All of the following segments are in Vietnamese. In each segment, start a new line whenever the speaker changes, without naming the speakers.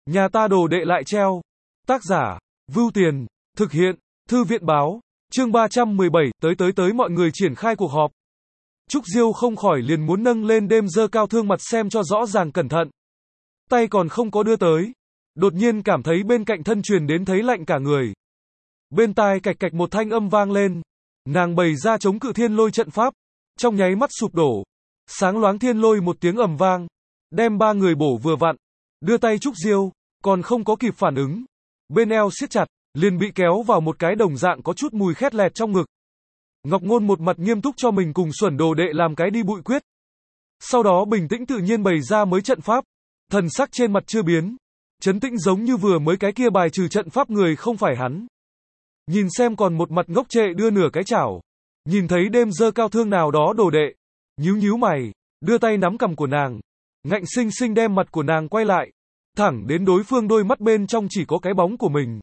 Nhà ta đồ đệ lại treo. Tác giả, Vưu Tiền, thực hiện, Thư viện báo, chương 317, tới mọi người triển khai cuộc họp. Trúc Diêu không khỏi liền muốn nâng lên đêm dơ cao thương mặt xem cho rõ ràng cẩn thận. Tay còn không có đưa tới. Đột nhiên cảm thấy bên cạnh thân truyền đến thấy lạnh cả người. Bên tai cạch cạch một thanh âm vang lên. Nàng bày ra chống cự thiên lôi trận pháp. Trong nháy mắt sụp đổ. Sáng loáng thiên lôi một tiếng ầm vang. Đem ba người bổ vừa vặn. Đưa tay Trúc Diêu, còn không có kịp phản ứng. Bên eo siết chặt, liền bị kéo vào một cái đồng dạng có chút mùi khét lẹt trong ngực. Ngọc Ngôn một mặt nghiêm túc cho mình cùng xuẩn đồ đệ làm cái đi bụi quyết. Sau đó bình tĩnh tự nhiên bày ra mới trận pháp. Thần sắc trên mặt chưa biến. Trấn tĩnh giống như vừa mới cái kia bài trừ trận pháp người không phải hắn. Nhìn xem còn một mặt ngốc trệ đưa nửa cái chảo. Nhìn thấy đêm dơ cao thương nào đó đồ đệ. Nhíu mày, đưa tay nắm cằm của nàng. Ngạnh sinh sinh đem mặt của nàng quay lại. Thẳng đến đối phương đôi mắt bên trong chỉ có cái bóng của mình.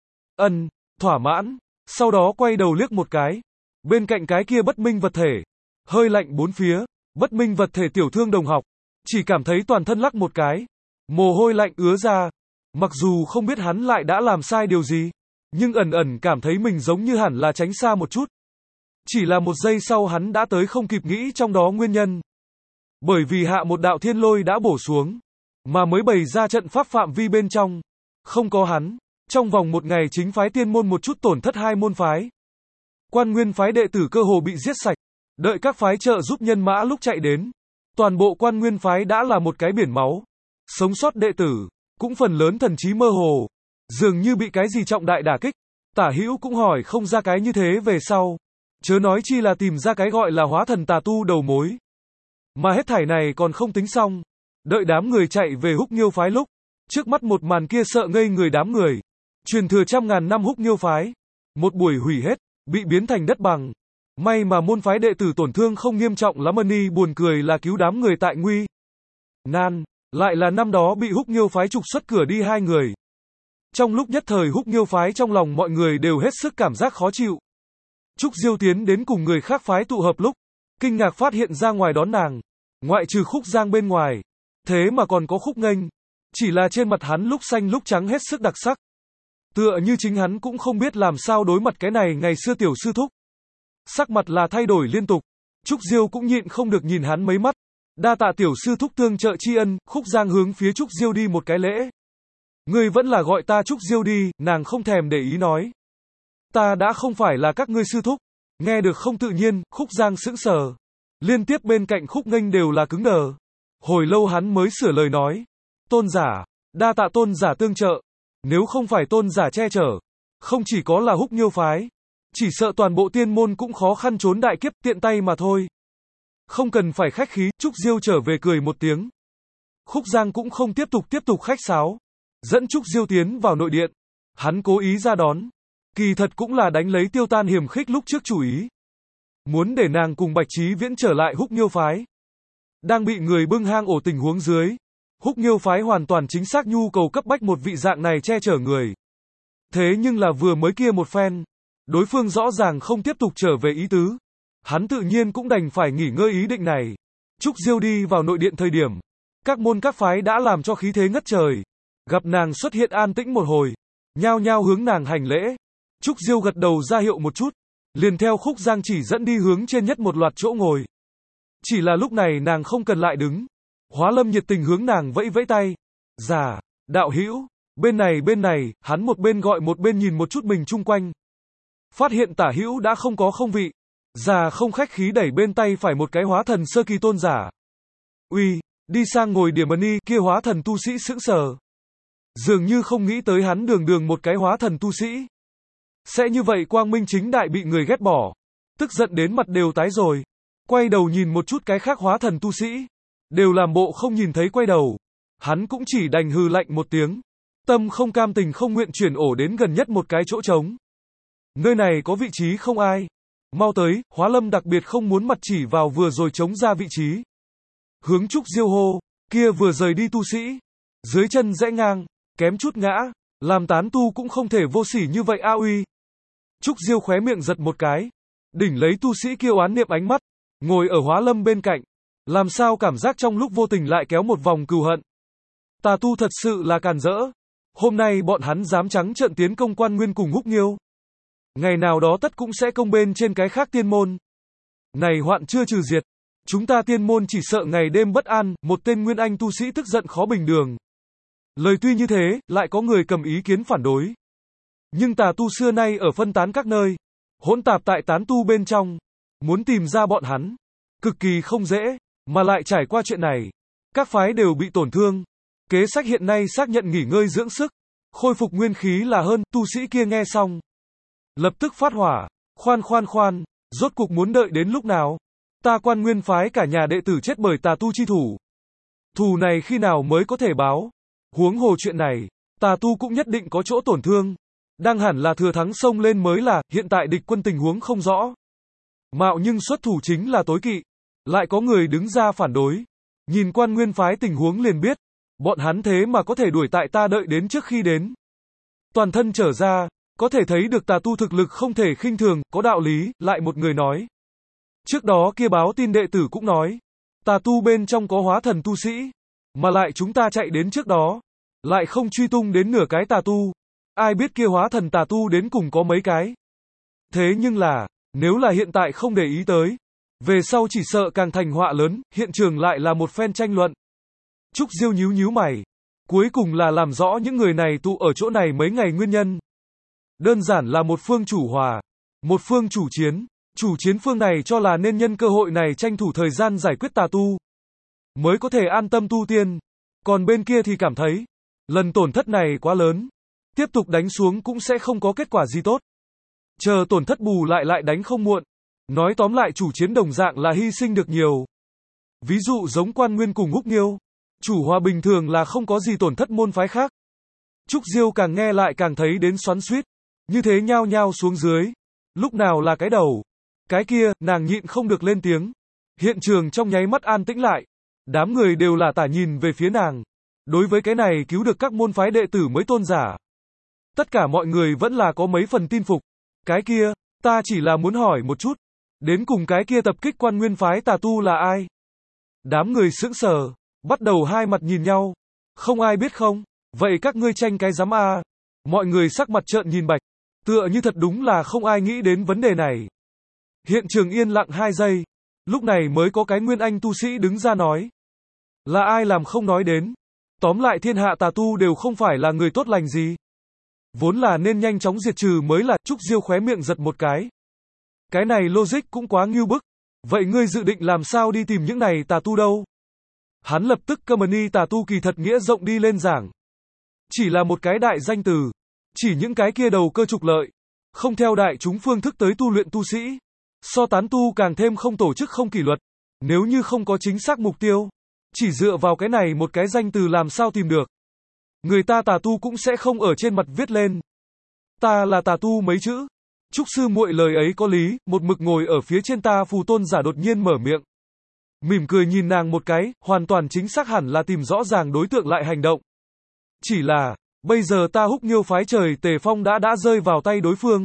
Thỏa mãn. Sau đó quay đầu liếc một cái. Bên cạnh cái kia bất minh vật thể. Hơi lạnh bốn phía. Bất minh vật thể tiểu thương đồng học. Chỉ cảm thấy toàn thân lắc một cái. Mồ hôi lạnh ứa ra. Mặc dù không biết hắn lại đã làm sai điều gì. Nhưng ẩn cảm thấy mình giống như hẳn là tránh xa một chút. Chỉ là một giây sau hắn đã tới không kịp nghĩ trong đó nguyên nhân. Bởi vì hạ một đạo thiên lôi đã bổ xuống. Mà mới bày ra trận pháp phạm vi bên trong. Không có hắn. Trong vòng một ngày chính phái tiên môn một chút tổn thất hai môn phái. Quan Nguyên phái đệ tử cơ hồ bị giết sạch. Đợi các phái trợ giúp nhân mã lúc chạy đến. Toàn bộ Quan Nguyên phái đã là một cái biển máu. Sống sót đệ tử. Cũng phần lớn thần trí mơ hồ. Dường như bị cái gì trọng đại đả kích. Tả Hữu cũng hỏi không ra cái như thế về sau. Chớ nói chi là tìm ra cái gọi là hóa thần tà tu đầu mối. Mà hết thảy này còn không tính xong. Đợi đám người chạy về Húc Nghiêu phái lúc. Trước mắt một màn kia sợ ngây người đám người. Truyền thừa trăm ngàn năm Húc Nghiêu phái. Một buổi hủy hết. Bị biến thành đất bằng. May mà môn phái đệ tử tổn thương không nghiêm trọng lắm. Ni buồn cười là cứu đám người tại nguy nan. Lại là năm đó bị Húc Nghiêu phái trục xuất cửa đi hai người. Trong lúc nhất thời Húc Nghiêu phái trong lòng mọi người đều hết sức cảm giác khó chịu. Trúc Diêu tiến đến cùng người khác phái tụ hợp lúc. Kinh ngạc phát hiện ra ngoài đón nàng. Ngoại trừ Khúc Giang bên ngoài. Thế mà còn có Khúc Nghênh. Chỉ là trên mặt hắn lúc xanh lúc trắng hết sức đặc sắc. Tựa như chính hắn cũng không biết làm sao đối mặt cái này ngày xưa tiểu sư thúc. Sắc mặt là thay đổi liên tục. Trúc Diêu cũng nhịn không được nhìn hắn mấy mắt. Đa tạ tiểu sư thúc tương trợ tri ân. Khúc Giang hướng phía Trúc Diêu đi một cái lễ. Ngươi vẫn là gọi ta Trúc Diêu đi. Nàng không thèm để ý nói. Ta đã không phải là các ngươi sư thúc. Nghe được không tự nhiên. Khúc Giang sững sờ. Liên tiếp bên cạnh Khúc Nghênh đều là cứng đờ. Hồi lâu hắn mới sửa lời nói. Tôn giả. Đa tạ tôn giả tương trợ. Nếu không phải tôn giả che chở. Không chỉ có là Húc Nghiêu phái. Chỉ sợ toàn bộ tiên môn cũng khó khăn trốn đại kiếp tiện tay mà thôi. Không cần phải khách khí. Trúc Diêu trở về cười một tiếng. Khúc Giang cũng không tiếp tục khách sáo. Dẫn Trúc Diêu tiến vào nội điện. Hắn cố ý ra đón. Kỳ thật cũng là đánh lấy Tiêu Tan hiềm khích lúc trước chủ ý. Muốn để nàng cùng Bạch Chí Viễn trở lại Húc Nghiêu phái. Đang bị người bưng hang ổ tình huống dưới. Húc Nghiêu phái hoàn toàn chính xác nhu cầu cấp bách một vị dạng này che chở người. Thế nhưng là vừa mới kia một phen. Đối phương rõ ràng không tiếp tục trở về ý tứ. Hắn tự nhiên cũng đành phải nghỉ ngơi ý định này. Trúc Diêu đi vào nội điện thời điểm. Các môn các phái đã làm cho khí thế ngất trời. Gặp nàng xuất hiện an tĩnh một hồi. Nhao nhao hướng nàng hành lễ. Trúc Diêu gật đầu ra hiệu một chút. Liền theo Khúc Giang chỉ dẫn đi hướng trên nhất một loạt chỗ ngồi. Chỉ là lúc này nàng không cần lại đứng. Hóa Lâm nhiệt tình hướng nàng vẫy vẫy tay. Dạ, đạo hữu, bên này, hắn một bên gọi một bên nhìn một chút mình chung quanh. Phát hiện Tả Hữu đã không có không vị. Dạ không khách khí đẩy bên tay phải một cái hóa thần sơ kỳ tôn giả. Uy, đi sang ngồi điểm Ni, kia hóa thần tu sĩ sững sờ. Dường như không nghĩ tới hắn đường một cái hóa thần tu sĩ. Sẽ như vậy quang minh chính đại bị người ghét bỏ. Tức giận đến mặt đều tái rồi. Quay đầu nhìn một chút cái khác hóa thần tu sĩ. Đều làm bộ không nhìn thấy quay đầu. Hắn cũng chỉ đành hừ lạnh một tiếng. Tâm không cam tình không nguyện chuyển ổ đến gần nhất một cái chỗ trống. Nơi này có vị trí không ai. Mau tới, Hóa Lâm đặc biệt không muốn mặt chỉ vào vừa rồi trống ra vị trí. Hướng Trúc Diêu hô, kia vừa rời đi tu sĩ. Dưới chân rẽ ngang, kém chút ngã. Làm tán tu cũng không thể vô sỉ như vậy a uy. Trúc Diêu khóe miệng giật một cái. Đỉnh lấy tu sĩ kia oán niệm ánh mắt. Ngồi ở Hóa Lâm bên cạnh. Làm sao cảm giác trong lúc vô tình lại kéo một vòng cừu hận. Tà tu thật sự là càn rỡ. Hôm nay bọn hắn dám trắng trợn tiến công Quan Nguyên cùng Húc Nghiêu. Ngày nào đó tất cũng sẽ công bên trên cái khác tiên môn. Này hoạn chưa trừ diệt. Chúng ta tiên môn chỉ sợ ngày đêm bất an, một tên nguyên anh tu sĩ tức giận khó bình đường. Lời tuy như thế, lại có người cầm ý kiến phản đối. Nhưng tà tu xưa nay ở phân tán các nơi, hỗn tạp tại tán tu bên trong, muốn tìm ra bọn hắn, cực kỳ không dễ, mà lại trải qua chuyện này, các phái đều bị tổn thương. Kế sách hiện nay xác nhận nghỉ ngơi dưỡng sức, khôi phục nguyên khí là hơn. Tu sĩ kia nghe xong, lập tức phát hỏa, khoan, rốt cuộc muốn đợi đến lúc nào? Ta Quan Nguyên phái cả nhà đệ tử chết bởi tà tu chi thủ. Thù này khi nào mới có thể báo? Huống hồ chuyện này, tà tu cũng nhất định có chỗ tổn thương. Đang hẳn là thừa thắng xông lên mới là, hiện tại địch quân tình huống không rõ. Mạo nhưng xuất thủ chính là tối kỵ. Lại có người đứng ra phản đối. Nhìn Quan Nguyên phái tình huống liền biết, bọn hắn thế mà có thể đuổi tại ta đợi đến trước khi đến. Toàn thân trở ra, có thể thấy được tà tu thực lực không thể khinh thường, có đạo lý, lại một người nói. Trước đó kia báo tin đệ tử cũng nói, tà tu bên trong có hóa thần tu sĩ, mà lại chúng ta chạy đến trước đó, lại không truy tung đến nửa cái tà tu. Ai biết kia hóa thần tà tu đến cùng có mấy cái. Thế nhưng là, nếu là hiện tại không để ý tới, về sau chỉ sợ càng thành họa lớn, hiện trường lại là một phen tranh luận. Trúc Diêu nhíu mày, cuối cùng là làm rõ những người này tụ ở chỗ này mấy ngày nguyên nhân. Đơn giản là một phương chủ hòa, một phương chủ chiến. Chủ chiến phương này cho là nên nhân cơ hội này tranh thủ thời gian giải quyết tà tu, mới có thể an tâm tu tiên. Còn bên kia thì cảm thấy, lần tổn thất này quá lớn, tiếp tục đánh xuống cũng sẽ không có kết quả gì tốt. Chờ tổn thất bù lại đánh không muộn. Nói tóm lại chủ chiến đồng dạng là hy sinh được nhiều. Ví dụ giống Quan Nguyên cùng Húc Nghiêu, chủ hòa bình thường là không có gì tổn thất môn phái khác. Trúc Diêu càng nghe lại càng thấy đến xoắn xuýt, như thế nhao nhao xuống dưới. Lúc nào là cái đầu? Cái kia, nàng nhịn không được lên tiếng. Hiện trường trong nháy mắt an tĩnh lại. Đám người đều là tả nhìn về phía nàng. Đối với cái này cứu được các môn phái đệ tử mới tôn giả. Tất cả mọi người vẫn là có mấy phần tin phục. Cái kia, ta chỉ là muốn hỏi một chút. Đến cùng cái kia tập kích Quan Nguyên phái tà tu là ai? Đám người sững sờ, bắt đầu hai mặt nhìn nhau. Không ai biết không? Vậy các ngươi tranh cái giám a? Mọi người sắc mặt trợn nhìn bạch. Tựa như thật đúng là không ai nghĩ đến vấn đề này. Hiện trường yên lặng 2 giây. Lúc này mới có cái nguyên anh tu sĩ đứng ra nói. Là ai làm không nói đến. Tóm lại thiên hạ tà tu đều không phải là người tốt lành gì. Vốn là nên nhanh chóng diệt trừ mới là. Trúc Diêu khóe miệng giật một cái. Cái này logic cũng quá ngưu bức. Vậy ngươi dự định làm sao đi tìm những này tà tu đâu? Hắn lập tức Company tà tu kỳ thật nghĩa rộng đi lên giảng. Chỉ là một cái đại danh từ. Chỉ những cái kia đầu cơ trục lợi. Không theo đại chúng phương thức tới tu luyện tu sĩ. So tán tu càng thêm không tổ chức không kỷ luật. Nếu như không có chính xác mục tiêu. Chỉ dựa vào cái này một cái danh từ làm sao tìm được. Người ta tà tu cũng sẽ không ở trên mặt viết lên. Ta là tà tu mấy chữ. Trúc sư muội lời ấy có lý, một mực ngồi ở phía trên ta phù tôn giả đột nhiên mở miệng. Mỉm cười nhìn nàng một cái, hoàn toàn chính xác hẳn là tìm rõ ràng đối tượng lại hành động. Chỉ là, bây giờ ta Húc Nghiêu phái trời Tề Phong đã rơi vào tay đối phương.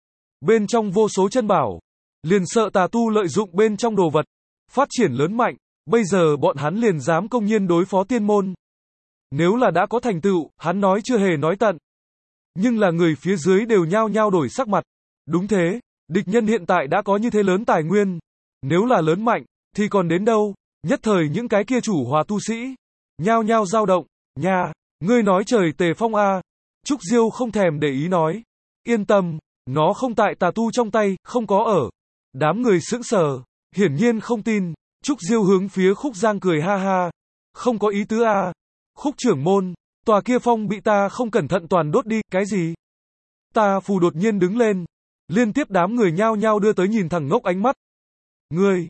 Bên trong vô số chân bảo, liền sợ tà tu lợi dụng bên trong đồ vật, phát triển lớn mạnh, bây giờ bọn hắn liền dám công nhiên đối phó tiên môn. Nếu là đã có thành tựu, hắn nói chưa hề nói tận. Nhưng là người phía dưới đều nhao nhao đổi sắc mặt. Đúng thế, địch nhân hiện tại đã có như thế lớn tài nguyên. Nếu là lớn mạnh, thì còn đến đâu? Nhất thời những cái kia chủ hòa tu sĩ, nhao nhao dao động. Nha, ngươi nói trời Tề Phong a? Trúc Diêu không thèm để ý nói. Yên tâm, nó không tại tà tu trong tay, không có ở. Đám người sững sờ, hiển nhiên không tin. Trúc Diêu hướng phía Khúc Giang cười ha ha. Không có ý tứ a. Khúc trưởng môn, tòa kia phong bị ta không cẩn thận toàn đốt đi, cái gì? Ta phù đột nhiên đứng lên. Liên tiếp đám người nhao nhao đưa tới nhìn thằng ngốc ánh mắt. Ngươi,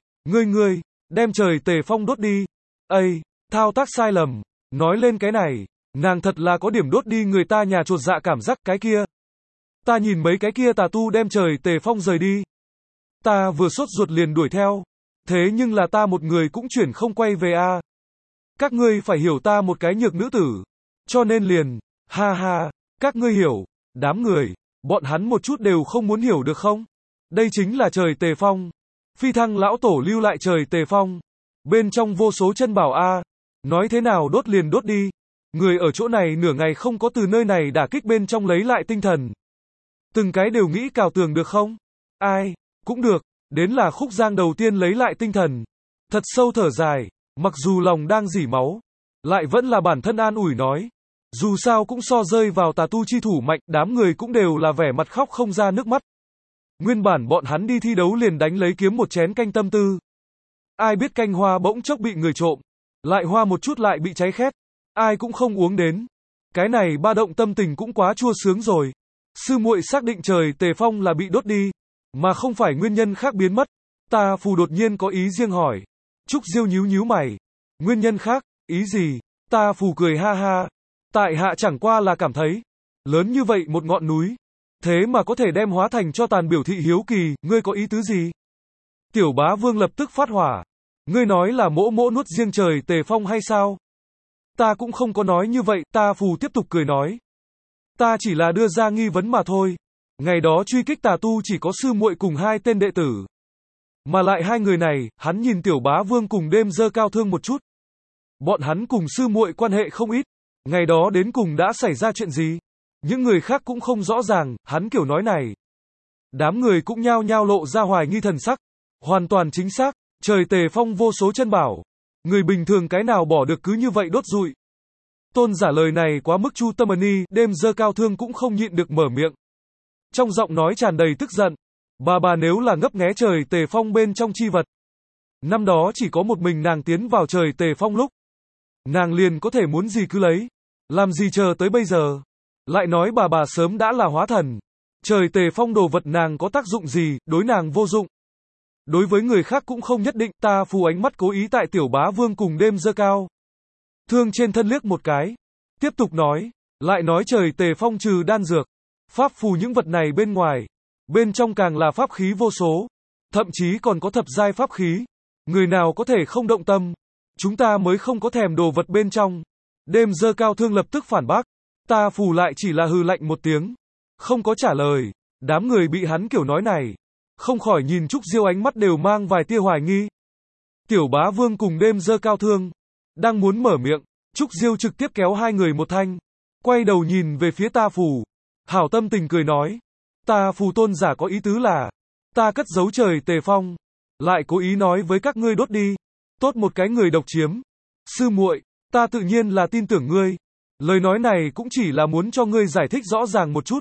đem trời Tề Phong đốt đi. Ây, thao tác sai lầm. Nói lên cái này, nàng thật là có điểm đốt đi người ta nhà chột dạ cảm giác cái kia. Ta nhìn mấy cái kia tà tu đem trời Tề Phong rời đi. Ta vừa sốt ruột liền đuổi theo. Thế nhưng là ta một người cũng chuyển không quay về a. Các ngươi phải hiểu ta một cái nhược nữ tử. Cho nên liền, ha ha, các ngươi hiểu, đám người. Bọn hắn một chút đều không muốn hiểu được không? Đây chính là trời Tề Phong. Phi thăng lão tổ lưu lại trời Tề Phong. Bên trong vô số chân bảo a. Nói thế nào đốt liền đốt đi. Người ở chỗ này nửa ngày không có từ nơi này đả kích bên trong lấy lại tinh thần. Từng cái đều nghĩ cào tường được không? Ai, cũng được, đến là Khúc Giang đầu tiên lấy lại tinh thần. Thật sâu thở dài, mặc dù lòng đang rỉ máu, lại vẫn là bản thân an ủi nói. Dù sao cũng so rơi vào tà tu chi thủ mạnh, đám người cũng đều là vẻ mặt khóc không ra nước mắt. Nguyên bản bọn hắn đi thi đấu liền đánh lấy kiếm một chén canh tâm tư. Ai biết canh hoa bỗng chốc bị người trộm, lại hoa một chút lại bị cháy khét, ai cũng không uống đến. Cái này ba động tâm tình cũng quá chua sướng rồi. Sư muội xác định trời Tề Phong là bị đốt đi, mà không phải nguyên nhân khác biến mất. Tà Phù đột nhiên có ý riêng hỏi. Trúc Diêu nhíu nhíu mày. Nguyên nhân khác, ý gì? Tà Phù cười ha ha. Tại hạ chẳng qua là cảm thấy, lớn như vậy một ngọn núi, thế mà có thể đem hóa thành cho tàn, biểu thị hiếu kỳ, ngươi có ý tứ gì? Tiểu Bá Vương lập tức phát hỏa. Ngươi nói là mỗ mỗ nuốt riêng trời Tề Phong hay sao? Ta cũng không có nói như vậy, Tà Phù tiếp tục cười nói. Ta chỉ là đưa ra nghi vấn mà thôi. Ngày đó truy kích tà tu chỉ có sư muội cùng hai tên đệ tử. Mà lại hai người này, hắn nhìn Tiểu Bá Vương cùng đêm dơ cao thương một chút. Bọn hắn cùng sư muội quan hệ không ít. Ngày đó đến cùng đã xảy ra chuyện gì? Những người khác cũng không rõ ràng, hắn kiểu nói này. Đám người cũng nhao nhao lộ ra hoài nghi thần sắc. Hoàn toàn chính xác, trời Tề Phong vô số chân bảo. Người bình thường cái nào bỏ được cứ như vậy đốt rụi. Tôn giả lời này quá mức chu tâm ni, đêm dơ cao thương cũng không nhịn được mở miệng. Trong giọng nói tràn đầy tức giận. Bà nếu là ngấp nghé trời Tề Phong bên trong chi vật. Năm đó chỉ có một mình nàng tiến vào trời Tề Phong lúc. Nàng liền có thể muốn gì cứ lấy. Làm gì chờ tới bây giờ. Lại nói bà sớm đã là hóa thần. Trời Tề Phong đồ vật nàng có tác dụng gì, đối nàng vô dụng. Đối với người khác cũng không nhất định. Tà Phù ánh mắt cố ý tại Tiểu Bá Vương cùng đêm dơ cao thương trên thân liếc một cái. Tiếp tục nói. Lại nói trời Tề Phong trừ đan dược, pháp phù những vật này bên ngoài. Bên trong càng là pháp khí vô số. Thậm chí còn có thập giai pháp khí. Người nào có thể không động tâm. Chúng ta mới không có thèm đồ vật bên trong. Đêm dơ cao thương lập tức phản bác. Tà Phù lại chỉ là hừ lạnh một tiếng. Không có trả lời. Đám người bị hắn kiểu nói này. Không khỏi nhìn Trúc Diêu ánh mắt đều mang vài tia hoài nghi. Tiểu Bá Vương cùng đêm dơ cao thương. Đang muốn mở miệng. Trúc Diêu trực tiếp kéo hai người một thanh. Quay đầu nhìn về phía Tà Phù. Hảo tâm tình cười nói. Tà Phù tôn giả có ý tứ là. Ta cất giấu trời Tề Phong. Lại cố ý nói với các ngươi đốt đi. Tốt một cái người độc chiếm. Sư muội, ta tự nhiên là tin tưởng ngươi. Lời nói này cũng chỉ là muốn cho ngươi giải thích rõ ràng một chút.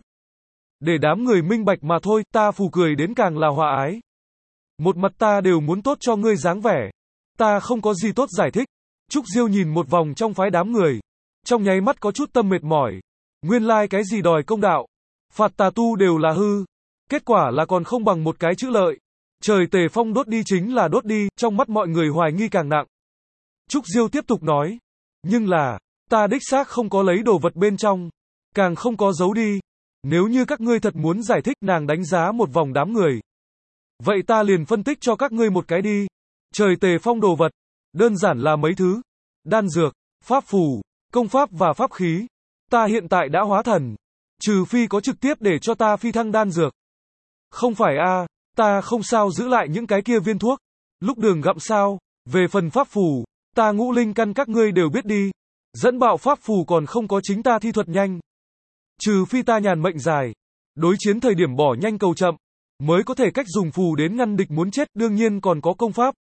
Để đám người minh bạch mà thôi. Tà Phù cười đến càng là hòa ái. Một mặt ta đều muốn tốt cho ngươi dáng vẻ. Ta không có gì tốt giải thích. Trúc Diêu nhìn một vòng trong phái đám người. Trong nháy mắt có chút tâm mệt mỏi. Nguyên lai cái gì đòi công đạo. Phạt tà tu đều là hư. Kết quả là còn không bằng một cái chữ lợi. Trời Tề Phong đốt đi chính là đốt đi. Trong mắt mọi người hoài nghi càng nặng. Trúc Diêu tiếp tục nói. Nhưng là, ta đích xác không có lấy đồ vật bên trong. Càng không có giấu đi. Nếu như các ngươi thật muốn giải thích, nàng đánh giá một vòng đám người. Vậy ta liền phân tích cho các ngươi một cái đi. Trời Tề Phong đồ vật. Đơn giản là mấy thứ. Đan dược, pháp phù, công pháp và pháp khí. Ta hiện tại đã hóa thần. Trừ phi có trực tiếp để cho ta phi thăng đan dược. Không phải a, ta không sao giữ lại những cái kia viên thuốc. Lúc đường gặm sao. Về phần pháp phù, ta ngũ linh căn các ngươi đều biết đi. Dẫn bạo pháp phù còn không có chính ta thi thuật nhanh. Trừ phi ta nhàn mệnh dài. Đối chiến thời điểm bỏ nhanh cầu chậm. Mới có thể cách dùng phù đến ngăn địch muốn chết, đương nhiên còn có công pháp.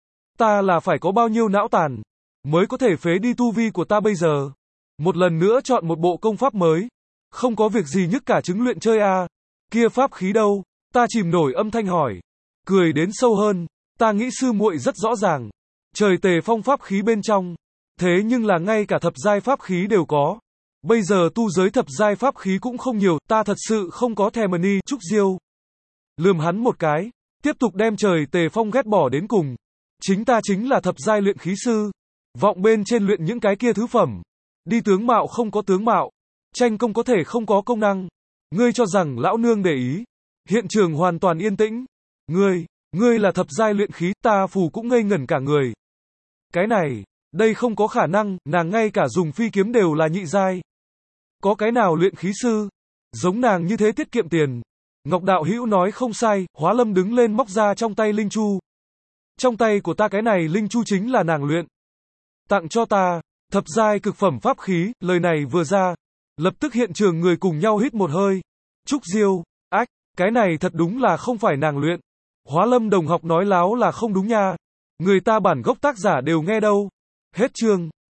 Ta là phải có bao nhiêu não tàn, mới có thể phế đi tu vi của ta bây giờ. Một lần nữa chọn một bộ công pháp mới. Không có việc gì nhức cả trứng luyện chơi a. Kia pháp khí đâu? Ta chìm nổi âm thanh hỏi. Cười đến sâu hơn. Ta nghĩ sư muội rất rõ ràng. Trời Tề Phong pháp khí bên trong. Thế nhưng là ngay cả thập giai pháp khí đều có. Bây giờ tu giới thập giai pháp khí cũng không nhiều. Ta thật sự không có thèm ni. Trúc Diêu lườm hắn một cái. Tiếp tục đem trời Tề Phong ghét bỏ đến cùng. Chính ta chính là thập giai luyện khí sư. Vọng bên trên luyện những cái kia thứ phẩm. Đi tướng mạo không có tướng mạo. Tranh công có thể không có công năng. Ngươi cho rằng lão nương để ý. Hiện trường hoàn toàn yên tĩnh. Ngươi là thập giai luyện khí. Tà Phù cũng ngây ngẩn cả người. Cái này, đây không có khả năng. Nàng ngay cả dùng phi kiếm đều là nhị giai. Có cái nào luyện khí sư giống nàng như thế tiết kiệm tiền. Ngọc đạo hữu nói không sai. Hóa Lâm đứng lên móc ra trong tay linh chu. Trong tay của ta cái này linh chu chính là nàng luyện. Tặng cho ta. Thập giai cực phẩm pháp khí, lời này vừa ra, lập tức hiện trường người cùng nhau hít một hơi. Trúc Diêu, ách, cái này thật đúng là không phải nàng luyện. Hóa Lâm đồng học nói láo là không đúng nha. Người ta bản gốc tác giả đều nghe đâu. Hết chương.